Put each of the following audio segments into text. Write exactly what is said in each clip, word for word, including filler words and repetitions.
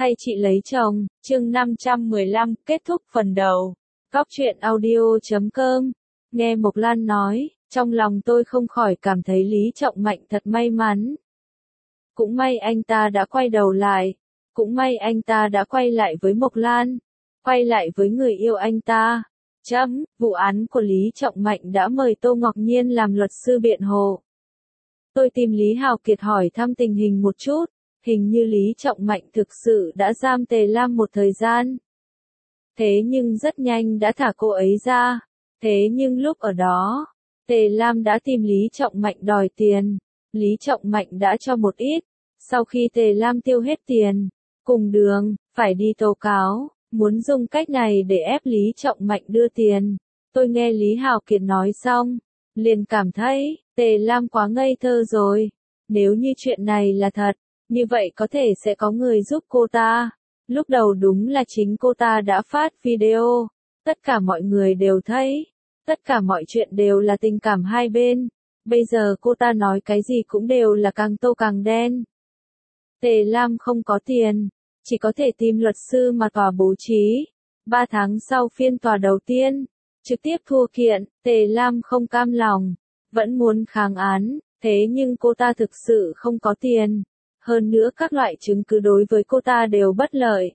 hay chị lấy chồng, chương năm trăm mười lăm, kết thúc phần đầu. Cóc truyện audio chấm com, nghe Mộc Lan nói, trong lòng tôi không khỏi cảm thấy Lý Trọng Mạnh thật may mắn. Cũng may anh ta đã quay đầu lại, cũng may anh ta đã quay lại với Mộc Lan, quay lại với người yêu anh ta. Chấm, vụ án của Lý Trọng Mạnh đã mời Tô Ngọc Nhiên làm luật sư biện hộ. Tôi tìm Lý Hào Kiệt hỏi thăm tình hình một chút, hình như Lý Trọng Mạnh thực sự đã giam Tề Lam một thời gian. Thế nhưng rất nhanh đã thả cô ấy ra, thế nhưng lúc ở đó, Tề Lam đã tìm Lý Trọng Mạnh đòi tiền, Lý Trọng Mạnh đã cho một ít, sau khi Tề Lam tiêu hết tiền, cùng đường, phải đi tố cáo, muốn dùng cách này để ép Lý Trọng Mạnh đưa tiền. Tôi nghe Lý Hào Kiệt nói xong, liền cảm thấy, Tề Lam quá ngây thơ rồi, nếu như chuyện này là thật, như vậy có thể sẽ có người giúp cô ta. Lúc đầu đúng là chính cô ta đã phát video, tất cả mọi người đều thấy, tất cả mọi chuyện đều là tình cảm hai bên, bây giờ cô ta nói cái gì cũng đều là càng tô càng đen. Tề Lam không có tiền, chỉ có thể tìm luật sư mà tòa bố trí. Ba tháng sau phiên tòa đầu tiên, trực tiếp thua kiện, Tề Lam không cam lòng, vẫn muốn kháng án, thế nhưng cô ta thực sự không có tiền. Hơn nữa các loại chứng cứ đối với cô ta đều bất lợi.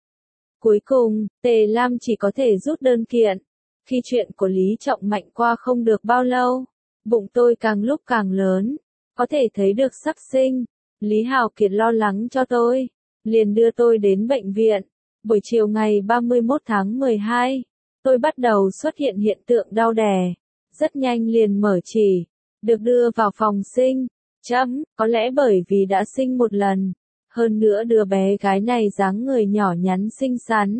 Cuối cùng, Tề Lam chỉ có thể rút đơn kiện. Khi chuyện của Lý Trọng Mạnh qua không được bao lâu, bụng tôi càng lúc càng lớn, có thể thấy được sắp sinh. Lý Hào Kiệt lo lắng cho tôi, liền đưa tôi đến bệnh viện. Buổi chiều ngày ba mươi mốt tháng mười hai, tôi bắt đầu xuất hiện hiện tượng đau đẻ, rất nhanh liền mở chỉ, được đưa vào phòng sinh. Chấm, có lẽ bởi vì đã sinh một lần, hơn nữa đứa bé gái này dáng người nhỏ nhắn xinh xắn.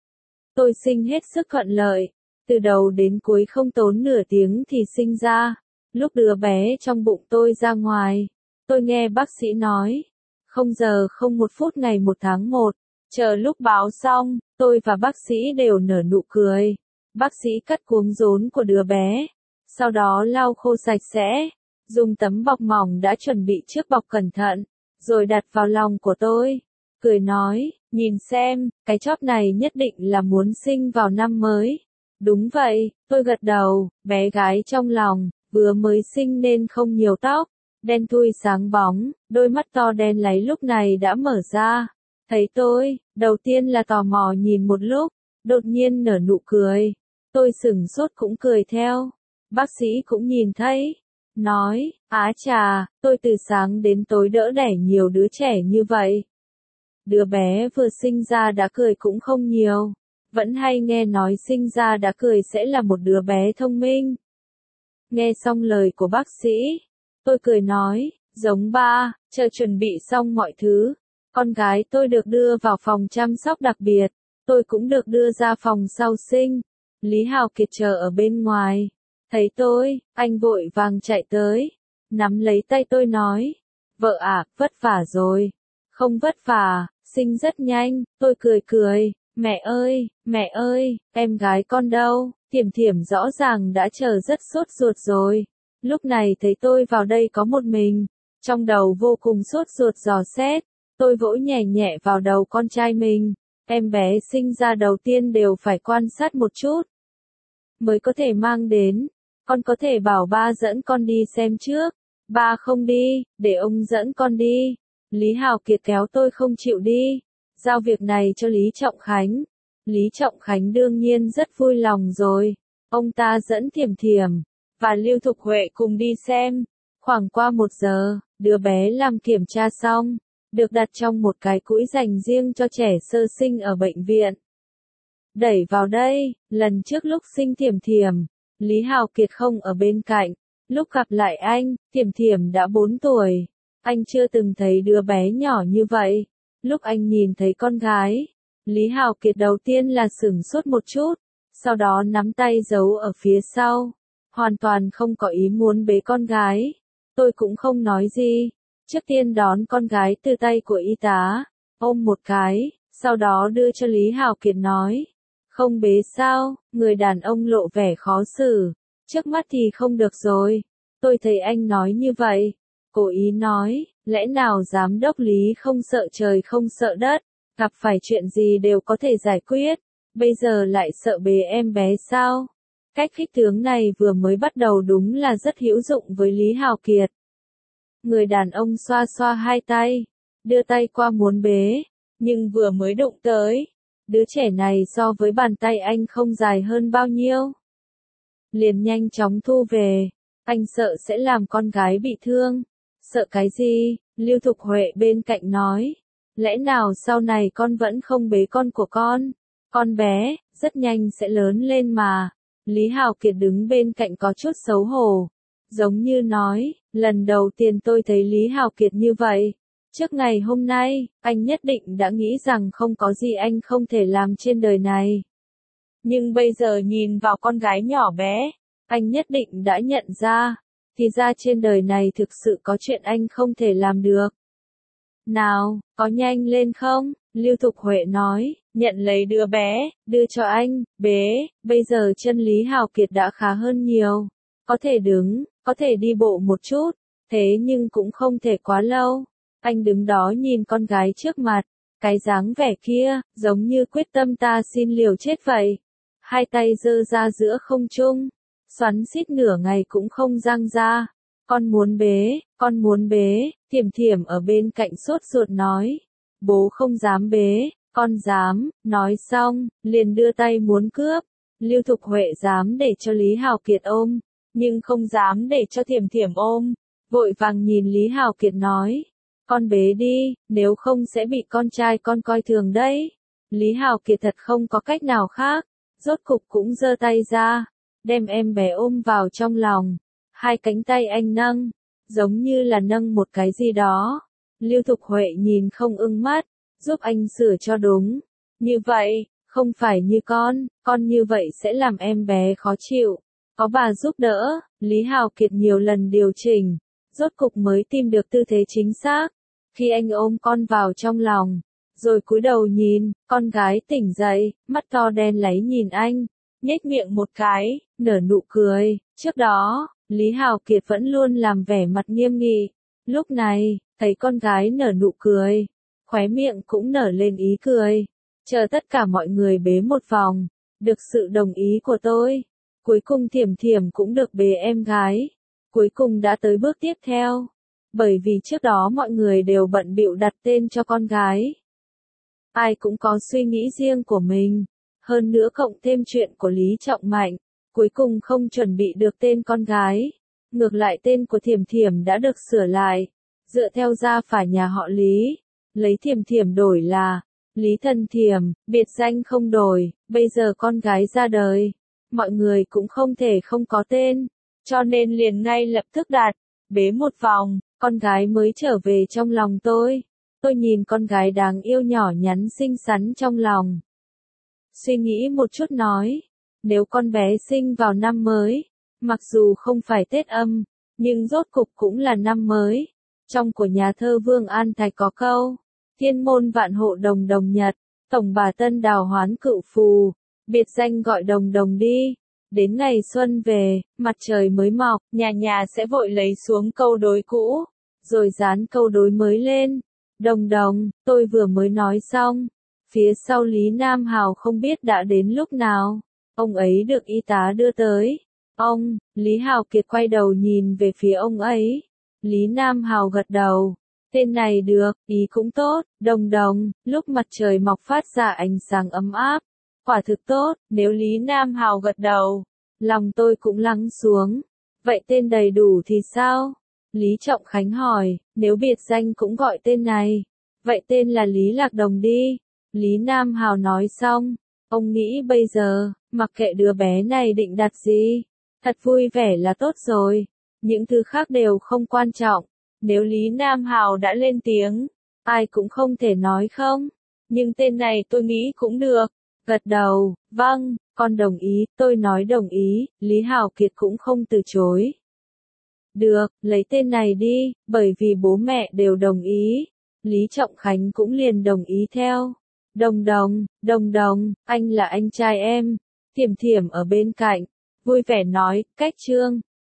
Tôi sinh hết sức thuận lợi, từ đầu đến cuối không tốn nửa tiếng thì sinh ra. Lúc đứa bé trong bụng tôi ra ngoài, tôi nghe bác sĩ nói, không giờ không một phút ngày một tháng một, chờ lúc báo xong, tôi và bác sĩ đều nở nụ cười. Bác sĩ cắt cuống rốn của đứa bé, sau đó lau khô sạch sẽ, dùng tấm bọc mỏng đã chuẩn bị trước bọc cẩn thận, rồi đặt vào lòng của tôi, cười nói, nhìn xem, cái chóp này nhất định là muốn sinh vào năm mới. Đúng vậy, tôi gật đầu, bé gái trong lòng, vừa mới sinh nên không nhiều tóc, đen thui sáng bóng, đôi mắt to đen láy lúc này đã mở ra. Thấy tôi, đầu tiên là tò mò nhìn một lúc, đột nhiên nở nụ cười. Tôi sửng sốt cũng cười theo. Bác sĩ cũng nhìn thấy, nói, á chà, tôi từ sáng đến tối đỡ đẻ nhiều đứa trẻ như vậy. Đứa bé vừa sinh ra đã cười cũng không nhiều, vẫn hay nghe nói sinh ra đã cười sẽ là một đứa bé thông minh. Nghe xong lời của bác sĩ, tôi cười nói, giống ba, chờ chuẩn bị xong mọi thứ, con gái tôi được đưa vào phòng chăm sóc đặc biệt, tôi cũng được đưa ra phòng sau sinh. Lý Hào Kiệt chờ ở bên ngoài. Thấy tôi, anh vội vàng chạy tới, nắm lấy tay tôi nói, vợ à, vất vả rồi. Không vất vả, sinh rất nhanh. Tôi cười cười, mẹ ơi, mẹ ơi, em gái con đâu? Thiểm Thiểm rõ ràng đã chờ rất sốt ruột rồi. Lúc này thấy tôi vào đây có một mình, trong đầu vô cùng sốt ruột dò xét. Tôi vỗ nhẹ nhẹ vào đầu con trai mình, em bé sinh ra đầu tiên đều phải quan sát một chút, mới có thể mang đến. Con có thể bảo ba dẫn con đi xem trước. Ba không đi, để ông dẫn con đi. Lý Hào Kiệt kéo tôi không chịu đi, giao việc này cho Lý Trọng Khánh. Lý Trọng Khánh đương nhiên rất vui lòng rồi. Ông ta dẫn Thiểm Thiểm và Lưu Thục Huệ cùng đi xem. Khoảng qua một giờ, đứa bé làm kiểm tra xong, được đặt trong một cái cũi dành riêng cho trẻ sơ sinh ở bệnh viện. Đẩy vào đây, lần trước lúc sinh Thiểm Thiểm, Lý Hào Kiệt không ở bên cạnh. Lúc gặp lại anh, Thiểm Thiểm đã bốn tuổi. Anh chưa từng thấy đứa bé nhỏ như vậy. Lúc anh nhìn thấy con gái, Lý Hào Kiệt đầu tiên là sửng sốt một chút, sau đó nắm tay giấu ở phía sau, hoàn toàn không có ý muốn bế con gái. Tôi cũng không nói gì, trước tiên đón con gái từ tay của y tá, ôm một cái, sau đó đưa cho Lý Hào Kiệt nói, không bế sao? Người đàn ông lộ vẻ khó xử, trước mắt thì không được rồi. Tôi thấy anh nói như vậy, cố ý nói, lẽ nào giám đốc Lý không sợ trời không sợ đất, gặp phải chuyện gì đều có thể giải quyết, bây giờ lại sợ bế em bé sao? Cách khích tướng này vừa mới bắt đầu đúng là rất hữu dụng với Lý Hào Kiệt. Người đàn ông xoa xoa hai tay, đưa tay qua muốn bế, nhưng vừa mới đụng tới, đứa trẻ này so với bàn tay anh không dài hơn bao nhiêu. Liền nhanh chóng thu về, anh sợ sẽ làm con gái bị thương. Sợ cái gì? Lưu Thục Huệ bên cạnh nói. Lẽ nào sau này con vẫn không bế con của con? Con bé, rất nhanh sẽ lớn lên mà. Lý Hào Kiệt đứng bên cạnh có chút xấu hổ. Giống như nói, lần đầu tiên tôi thấy Lý Hào Kiệt như vậy. Trước ngày hôm nay, anh nhất định đã nghĩ rằng không có gì anh không thể làm trên đời này. Nhưng bây giờ nhìn vào con gái nhỏ bé, anh nhất định đã nhận ra, thì ra trên đời này thực sự có chuyện anh không thể làm được. Nào, có nhanh lên không? Lưu Thục Huệ nói, nhận lấy đứa bé, đưa cho anh, bế, bây giờ chân Lý Hào Kiệt đã khá hơn nhiều. Có thể đứng, có thể đi bộ một chút, thế nhưng cũng không thể quá lâu. Anh đứng đó nhìn con gái trước mặt, cái dáng vẻ kia, giống như quyết tâm ta xin liều chết vậy. Hai tay giơ ra giữa không trung, xoắn xít nửa ngày cũng không giang ra. Con muốn bế, con muốn bế, Thiểm Thiểm ở bên cạnh sốt ruột nói. Bố không dám bế, con dám, nói xong, liền đưa tay muốn cướp. Lưu Thục Huệ dám để cho Lý Hào Kiệt ôm, nhưng không dám để cho Thiểm Thiểm ôm. Vội vàng nhìn Lý Hào Kiệt nói. Con bế đi, nếu không sẽ bị con trai con coi thường đấy. Lý Hào Kiệt thật không có cách nào khác, rốt cục cũng giơ tay ra, đem em bé ôm vào trong lòng. Hai cánh tay anh nâng, giống như là nâng một cái gì đó. Lưu Thục Huệ nhìn không ưng mắt, giúp anh sửa cho đúng. Như vậy, không phải như con, con như vậy sẽ làm em bé khó chịu. Có bà giúp đỡ, Lý Hào Kiệt nhiều lần điều chỉnh, rốt cục mới tìm được tư thế chính xác. Khi anh ôm con vào trong lòng, rồi cúi đầu nhìn, con gái tỉnh dậy, mắt to đen láy nhìn anh, nhếch miệng một cái, nở nụ cười. Trước đó, Lý Hào Kiệt vẫn luôn làm vẻ mặt nghiêm nghị. Lúc này, thấy con gái nở nụ cười, khóe miệng cũng nở lên ý cười. Chờ tất cả mọi người bế một vòng, được sự đồng ý của tôi. Cuối cùng Thiểm Thiểm cũng được bế em gái. Cuối cùng đã tới bước tiếp theo. Bởi vì trước đó mọi người đều bận bịu đặt tên cho con gái. Ai cũng có suy nghĩ riêng của mình. Hơn nữa cộng thêm chuyện của Lý Trọng Mạnh. Cuối cùng không chuẩn bị được tên con gái. Ngược lại tên của Thiểm Thiểm đã được sửa lại. Dựa theo gia phả nhà họ Lý. Lấy Thiểm Thiểm đổi là Lý Thần Thiểm, biệt danh không đổi. Bây giờ con gái ra đời. Mọi người cũng không thể không có tên. Cho nên liền ngay lập tức đặt. Bế một vòng, con gái mới trở về trong lòng tôi. Tôi nhìn con gái đáng yêu nhỏ nhắn xinh xắn trong lòng. Suy nghĩ một chút nói. Nếu con bé sinh vào năm mới, mặc dù không phải Tết âm, nhưng rốt cục cũng là năm mới. Trong của nhà thơ Vương An Thạch có câu, thiên môn vạn hộ đồng đồng nhật, tổng bà tân đào hoán cựu phù, biệt danh gọi đồng đồng đi. Đến ngày xuân về, mặt trời mới mọc, nhà nhà sẽ vội lấy xuống câu đối cũ, rồi dán câu đối mới lên. Đồng đồng, tôi vừa mới nói xong. Phía sau Lý Nam Hào không biết đã đến lúc nào. Ông ấy được y tá đưa tới. Ông, Lý Hào Kiệt quay đầu nhìn về phía ông ấy. Lý Nam Hào gật đầu. Tên này được, ý cũng tốt, đồng đồng, lúc mặt trời mọc phát ra ánh sáng ấm áp. Quả thực tốt, nếu Lý Nam Hào gật đầu. Lòng tôi cũng lắng xuống. Vậy tên đầy đủ thì sao? Lý Trọng Khánh hỏi, nếu biệt danh cũng gọi tên này. Vậy tên là Lý Lạc Đồng đi. Lý Nam Hào nói xong. Ông nghĩ bây giờ, mặc kệ đứa bé này định đặt gì. Thật vui vẻ là tốt rồi. Những thứ khác đều không quan trọng. Nếu Lý Nam Hào đã lên tiếng, ai cũng không thể nói không. Nhưng tên này tôi nghĩ cũng được. Gật đầu, vâng, con đồng ý, tôi nói đồng ý, Lý Hào Kiệt cũng không từ chối. Được, lấy tên này đi, bởi vì bố mẹ đều đồng ý. Lý Trọng Khánh cũng liền đồng ý theo. Đồng đồng, đồng đồng, anh là anh trai em. Thiểm Thiểm ở bên cạnh, vui vẻ nói, cách trương,